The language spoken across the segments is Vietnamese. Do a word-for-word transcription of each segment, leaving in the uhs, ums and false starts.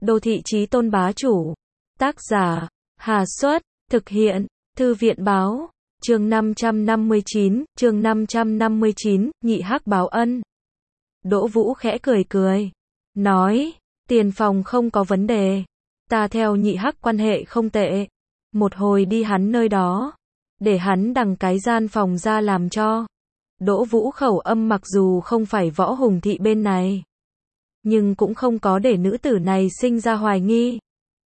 Đô thị chí tôn bá chủ. Tác giả, Hà Xuất, thực hiện, Thư viện báo, chương năm trăm năm mươi chín, chương năm trăm năm mươi chín, nhị hắc báo ân. Đỗ Vũ khẽ cười cười, nói, tiền phòng không có vấn đề, ta theo nhị hắc quan hệ không tệ, một hồi đi hắn nơi đó, để hắn đằng cái gian phòng ra làm cho. Đỗ Vũ khẩu âm mặc dù không phải Võ Hùng Thị bên này, nhưng cũng không có để nữ tử này sinh ra hoài nghi.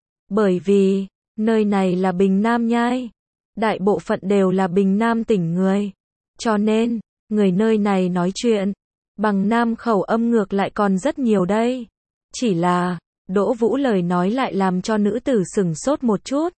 Bởi vì, nơi này là Bình Nam Nhai, đại bộ phận đều là Bình Nam tỉnh người, cho nên, người nơi này nói chuyện, bằng Nam khẩu âm ngược lại còn rất nhiều đây. Chỉ là, Đỗ Vũ lời nói lại làm cho nữ tử sửng sốt một chút.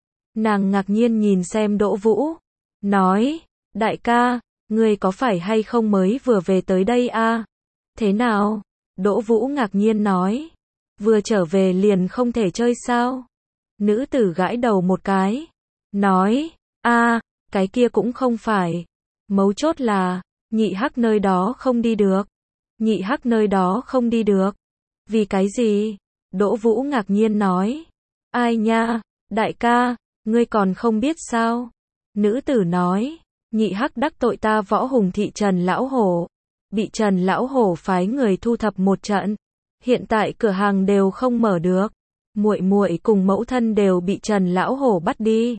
Nàng ngạc nhiên nhìn xem Đỗ Vũ, nói, đại ca, ngươi có phải hay không mới vừa về tới đây a? Thế nào? Đỗ Vũ ngạc nhiên nói, vừa trở về liền không thể chơi sao? Nữ tử gãi đầu một cái, nói, a, cái kia cũng không phải. Mấu chốt là, nhị hắc nơi đó không đi được. Nhị hắc nơi đó không đi được. Vì cái gì? Đỗ Vũ ngạc nhiên nói, ai nha, đại ca, ngươi còn không biết sao? Nữ tử nói, nhị hắc đắc tội ta Võ Hùng Thị Trần Lão Hổ, bị Trần Lão Hổ phái người thu thập một trận, hiện tại cửa hàng đều không mở được, muội muội cùng mẫu thân đều bị Trần Lão Hổ bắt đi.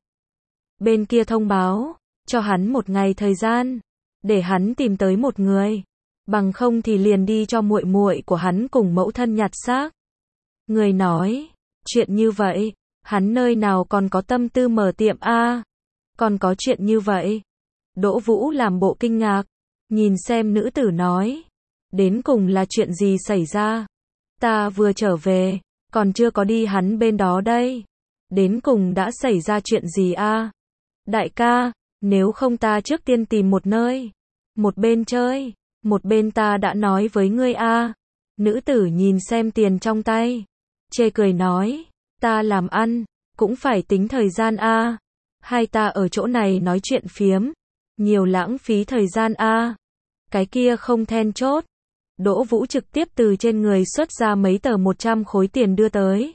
Bên kia thông báo cho hắn một ngày thời gian, để hắn tìm tới một người, bằng không thì liền đi cho muội muội của hắn cùng mẫu thân nhặt xác. Người nói, chuyện như vậy, hắn nơi nào còn có tâm tư mở tiệm a? Còn có chuyện như vậy? Đỗ Vũ làm bộ kinh ngạc, nhìn xem nữ tử nói, đến cùng là chuyện gì xảy ra? Ta vừa trở về, còn chưa có đi hắn bên đó đây. Đến cùng đã xảy ra chuyện gì a? Đại ca, nếu không ta trước tiên tìm một nơi, một bên chơi, một bên ta đã nói với ngươi a. Nữ tử nhìn xem tiền trong tay, chê cười nói, ta làm ăn, cũng phải tính thời gian a. Hai ta ở chỗ này nói chuyện phiếm, nhiều lãng phí thời gian a. Cái kia không then chốt. Đỗ Vũ trực tiếp từ trên người xuất ra mấy tờ một trăm khối tiền đưa tới.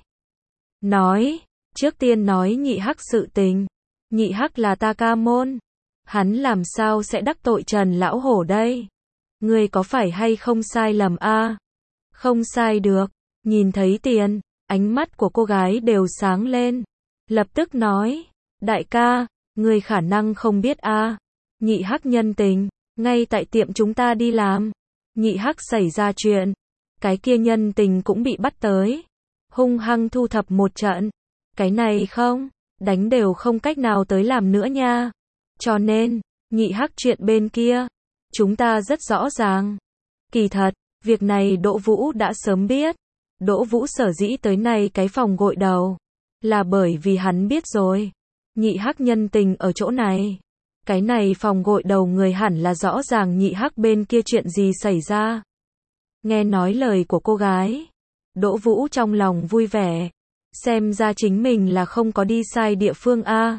Nói, trước tiên nói nhị hắc sự tình. Nhị hắc là ta ca môn. Hắn làm sao sẽ đắc tội Trần Lão Hổ đây? Ngươi có phải hay không sai lầm a? Không sai được. Nhìn thấy tiền, ánh mắt của cô gái đều sáng lên. Lập tức nói, đại ca, ngươi khả năng không biết a. Nhị hắc nhân tình, ngay tại tiệm chúng ta đi làm. Nhị hắc xảy ra chuyện, cái kia nhân tình cũng bị bắt tới, hung hăng thu thập một trận. Cái này không, đánh đều không cách nào tới làm nữa nha. Cho nên, nhị hắc chuyện bên kia, chúng ta rất rõ ràng. Kỳ thật, việc này Đỗ Vũ đã sớm biết. Đỗ Vũ sở dĩ tới nay cái phòng gội đầu, là bởi vì hắn biết rồi. Nhị hắc nhân tình ở chỗ này. Cái này phòng gội đầu người hẳn là rõ ràng nhị hắc bên kia chuyện gì xảy ra. Nghe nói lời của cô gái, Đỗ Vũ trong lòng vui vẻ. Xem ra chính mình là không có đi sai địa phương a.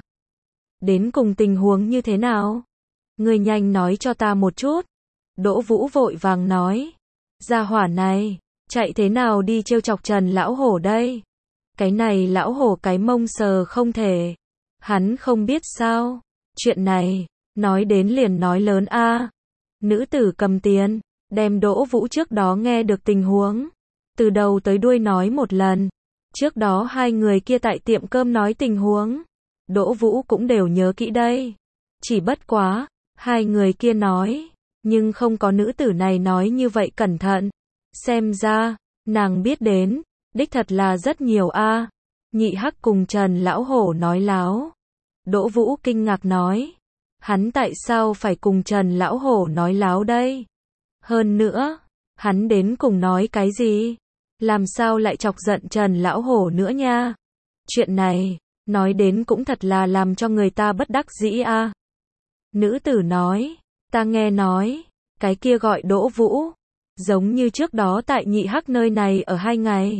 Đến cùng tình huống như thế nào? Người nhanh nói cho ta một chút. Đỗ Vũ vội vàng nói. Gia hỏa này, chạy thế nào đi trêu chọc Trần Lão Hổ đây? Cái này Lão Hổ cái mông sờ không thể. Hắn không biết sao? Chuyện này, nói đến liền nói lớn a. Nữ tử cầm tiền, đem Đỗ Vũ trước đó nghe được tình huống, từ đầu tới đuôi nói một lần. Trước đó hai người kia tại tiệm cơm nói tình huống, Đỗ Vũ cũng đều nhớ kỹ đây. Chỉ bất quá, hai người kia nói, nhưng không có nữ tử này nói như vậy cẩn thận. Xem ra, nàng biết đến, đích thật là rất nhiều a. Nhị hắc cùng Trần Lão Hổ nói láo. Đỗ Vũ kinh ngạc nói, hắn tại sao phải cùng Trần Lão Hổ nói láo đây? Hơn nữa, hắn đến cùng nói cái gì? Làm sao lại chọc giận Trần Lão Hổ nữa nha? Chuyện này, nói đến cũng thật là làm cho người ta bất đắc dĩ a. Nữ tử nói, ta nghe nói, cái kia gọi Đỗ Vũ, giống như trước đó tại nhị hắc nơi này ở hai ngày.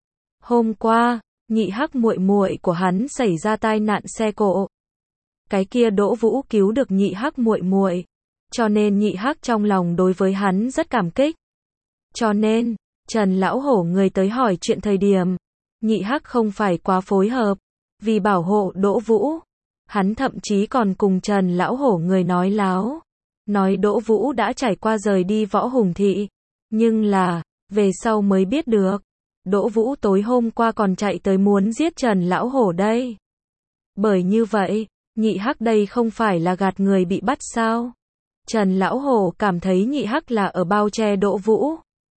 Hôm qua, nhị hắc muội muội của hắn xảy ra tai nạn xe cộ. Cái kia Đỗ Vũ cứu được nhị hắc muội muội, cho nên nhị hắc trong lòng đối với hắn rất cảm kích. Cho nên, Trần Lão Hổ người tới hỏi chuyện thời điểm, Nhị Hắc không phải quá phối hợp, vì bảo hộ Đỗ Vũ, hắn thậm chí còn cùng Trần lão hổ người nói láo, nói Đỗ Vũ đã trải qua rời đi Võ Hùng thị, nhưng là, về sau mới biết được, Đỗ Vũ tối hôm qua còn chạy tới muốn giết Trần lão hổ đây. Bởi như vậy, Nhị Hắc đây không phải là gạt người bị bắt sao? Trần lão hổ cảm thấy Nhị Hắc là ở bao che Đỗ Vũ,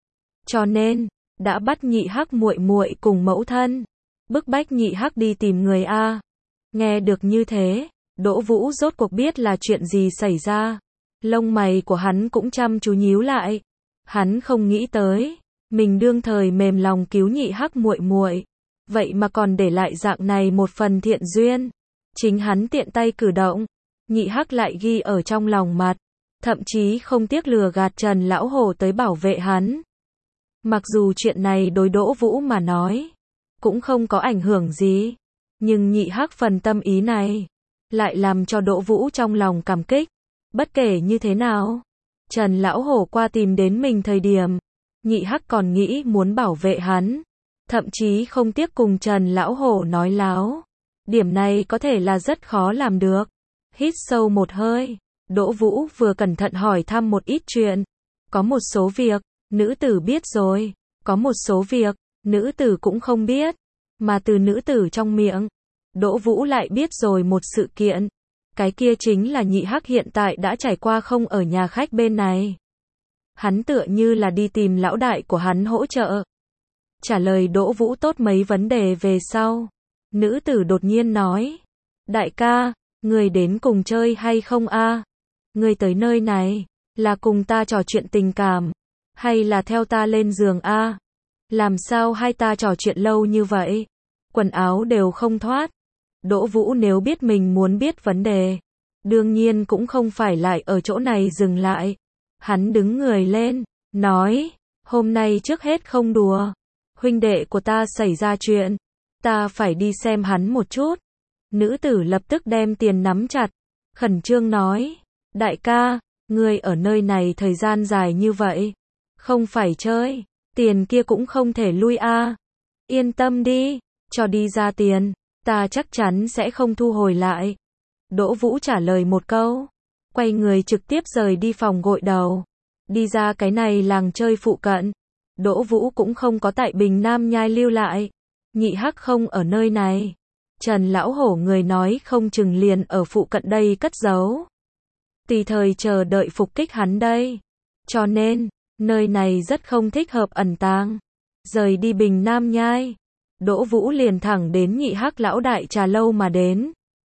cho nên đã bắt Nhị Hắc muội muội cùng mẫu thân, bức bách Nhị Hắc đi tìm người a. Nghe được như thế, Đỗ Vũ rốt cuộc biết là chuyện gì xảy ra. Lông mày của hắn cũng chăm chú nhíu lại. Hắn không nghĩ tới, mình đương thời mềm lòng cứu Nhị Hắc muội muội, vậy mà còn để lại dạng này một phần thiện duyên. Chính hắn tiện tay cử động, Nhị Hắc lại ghi ở trong lòng mặt, thậm chí không tiếc lừa gạt Trần lão hổ tới bảo vệ hắn. Mặc dù chuyện này đối Đỗ Vũ mà nói, cũng không có ảnh hưởng gì, nhưng Nhị Hắc phần tâm ý này, lại làm cho Đỗ Vũ trong lòng cảm kích. Bất kể như thế nào, Trần lão hổ qua tìm đến mình thời điểm, Nhị Hắc còn nghĩ muốn bảo vệ hắn, thậm chí không tiếc cùng Trần lão hổ nói láo. Điểm này có thể là rất khó làm được. Hít sâu một hơi, Đỗ Vũ vừa cẩn thận hỏi thăm một ít chuyện. Có một số việc, nữ tử biết rồi, có một số việc, nữ tử cũng không biết. Mà từ nữ tử trong miệng, Đỗ Vũ lại biết rồi một sự kiện. Cái kia chính là Nhị Hắc hiện tại đã trải qua không ở nhà khách bên này. Hắn tựa như là đi tìm lão đại của hắn hỗ trợ. Trả lời Đỗ Vũ tốt mấy vấn đề về sau, nữ tử đột nhiên nói, đại ca, người đến cùng chơi hay không a? Người tới nơi này, là cùng ta trò chuyện tình cảm, hay là theo ta lên giường a? Làm sao hai ta trò chuyện lâu như vậy? Quần áo đều không thoát. Đỗ Vũ nếu biết mình muốn biết vấn đề, đương nhiên cũng không phải lại ở chỗ này dừng lại. Hắn đứng người lên, nói, hôm nay trước hết không đùa, huynh đệ của ta xảy ra chuyện, ta phải đi xem hắn một chút. Nữ tử lập tức đem tiền nắm chặt, khẩn trương nói, đại ca, ngươi ở nơi này thời gian dài như vậy, không phải chơi, tiền kia cũng không thể lui a. Yên tâm đi, cho đi ra tiền, ta chắc chắn sẽ không thu hồi lại. Đỗ Vũ trả lời một câu, quay người trực tiếp rời đi phòng gội đầu, đi ra cái này làng chơi phụ cận. Đỗ Vũ cũng không có tại Bình Nam Nhai lưu lại. Nhị Hắc không ở nơi này, Trần lão hổ người nói không chừng liền ở phụ cận đây cất giấu, tùy thời chờ đợi phục kích hắn đây. Cho nên, nơi này rất không thích hợp ẩn tàng. Rời đi Bình Nam Nhai, Đỗ Vũ liền thẳng đến Nhị Hắc lão đại trà lâu mà đến.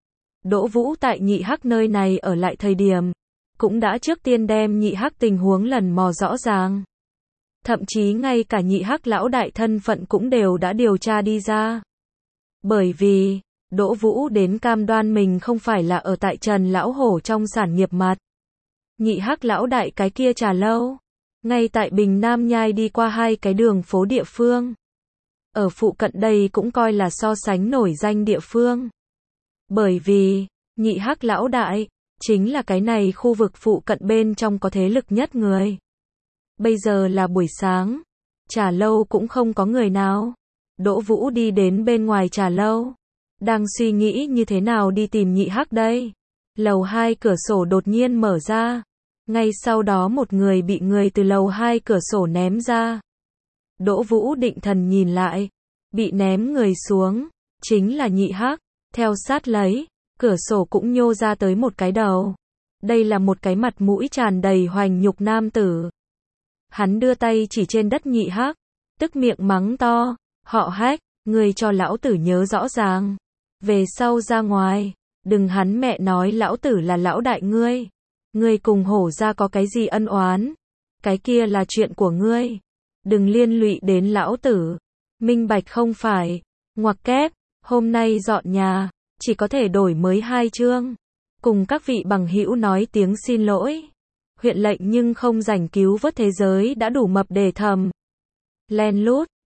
Đỗ Vũ tại Nhị Hắc nơi này ở lại thời điểm, cũng đã trước tiên đem Nhị Hắc tình huống lần mò rõ ràng. Thậm chí ngay cả Nhị Hắc lão đại thân phận cũng đều đã điều tra đi ra. Bởi vì, Đỗ Vũ đến cam đoan mình không phải là ở tại Trần lão hổ trong sản nghiệp mặt. Nhị Hắc lão đại cái kia trà lâu, ngay tại Bình Nam Nhai đi qua hai cái đường phố địa phương. Ở phụ cận đây cũng coi là so sánh nổi danh địa phương. Bởi vì, Nhị Hắc lão đại, chính là cái này khu vực phụ cận bên trong có thế lực nhất người. Bây giờ là buổi sáng, trà lâu cũng không có người nào. Đỗ Vũ đi đến bên ngoài trà lâu, đang suy nghĩ như thế nào đi tìm Nhị Hắc đây. Lầu hai cửa sổ đột nhiên mở ra, ngay sau đó một người bị người từ lầu hai cửa sổ ném ra. Đỗ Vũ định thần nhìn lại, bị ném người xuống, chính là Nhị Hắc. Theo sát lấy, cửa sổ cũng nhô ra tới một cái đầu. Đây là một cái mặt mũi tràn đầy hoành nhục nam tử. Hắn đưa tay chỉ trên đất Nhị Hắc, tức miệng mắng to, họ Hách, ngươi cho lão tử nhớ rõ ràng. Về sau ra ngoài, đừng hắn mẹ nói lão tử là lão đại ngươi. Ngươi cùng hổ ra có cái gì ân oán, cái kia là chuyện của ngươi. Đừng liên lụy đến lão tử. Minh bạch không phải? Ngoặc kép, hôm nay dọn nhà, chỉ có thể đổi mới hai chương. Cùng các vị bằng hữu nói tiếng xin lỗi. Huyện lệnh nhưng không rảnh cứu vớt thế giới đã đủ mập để thầm. Len lút.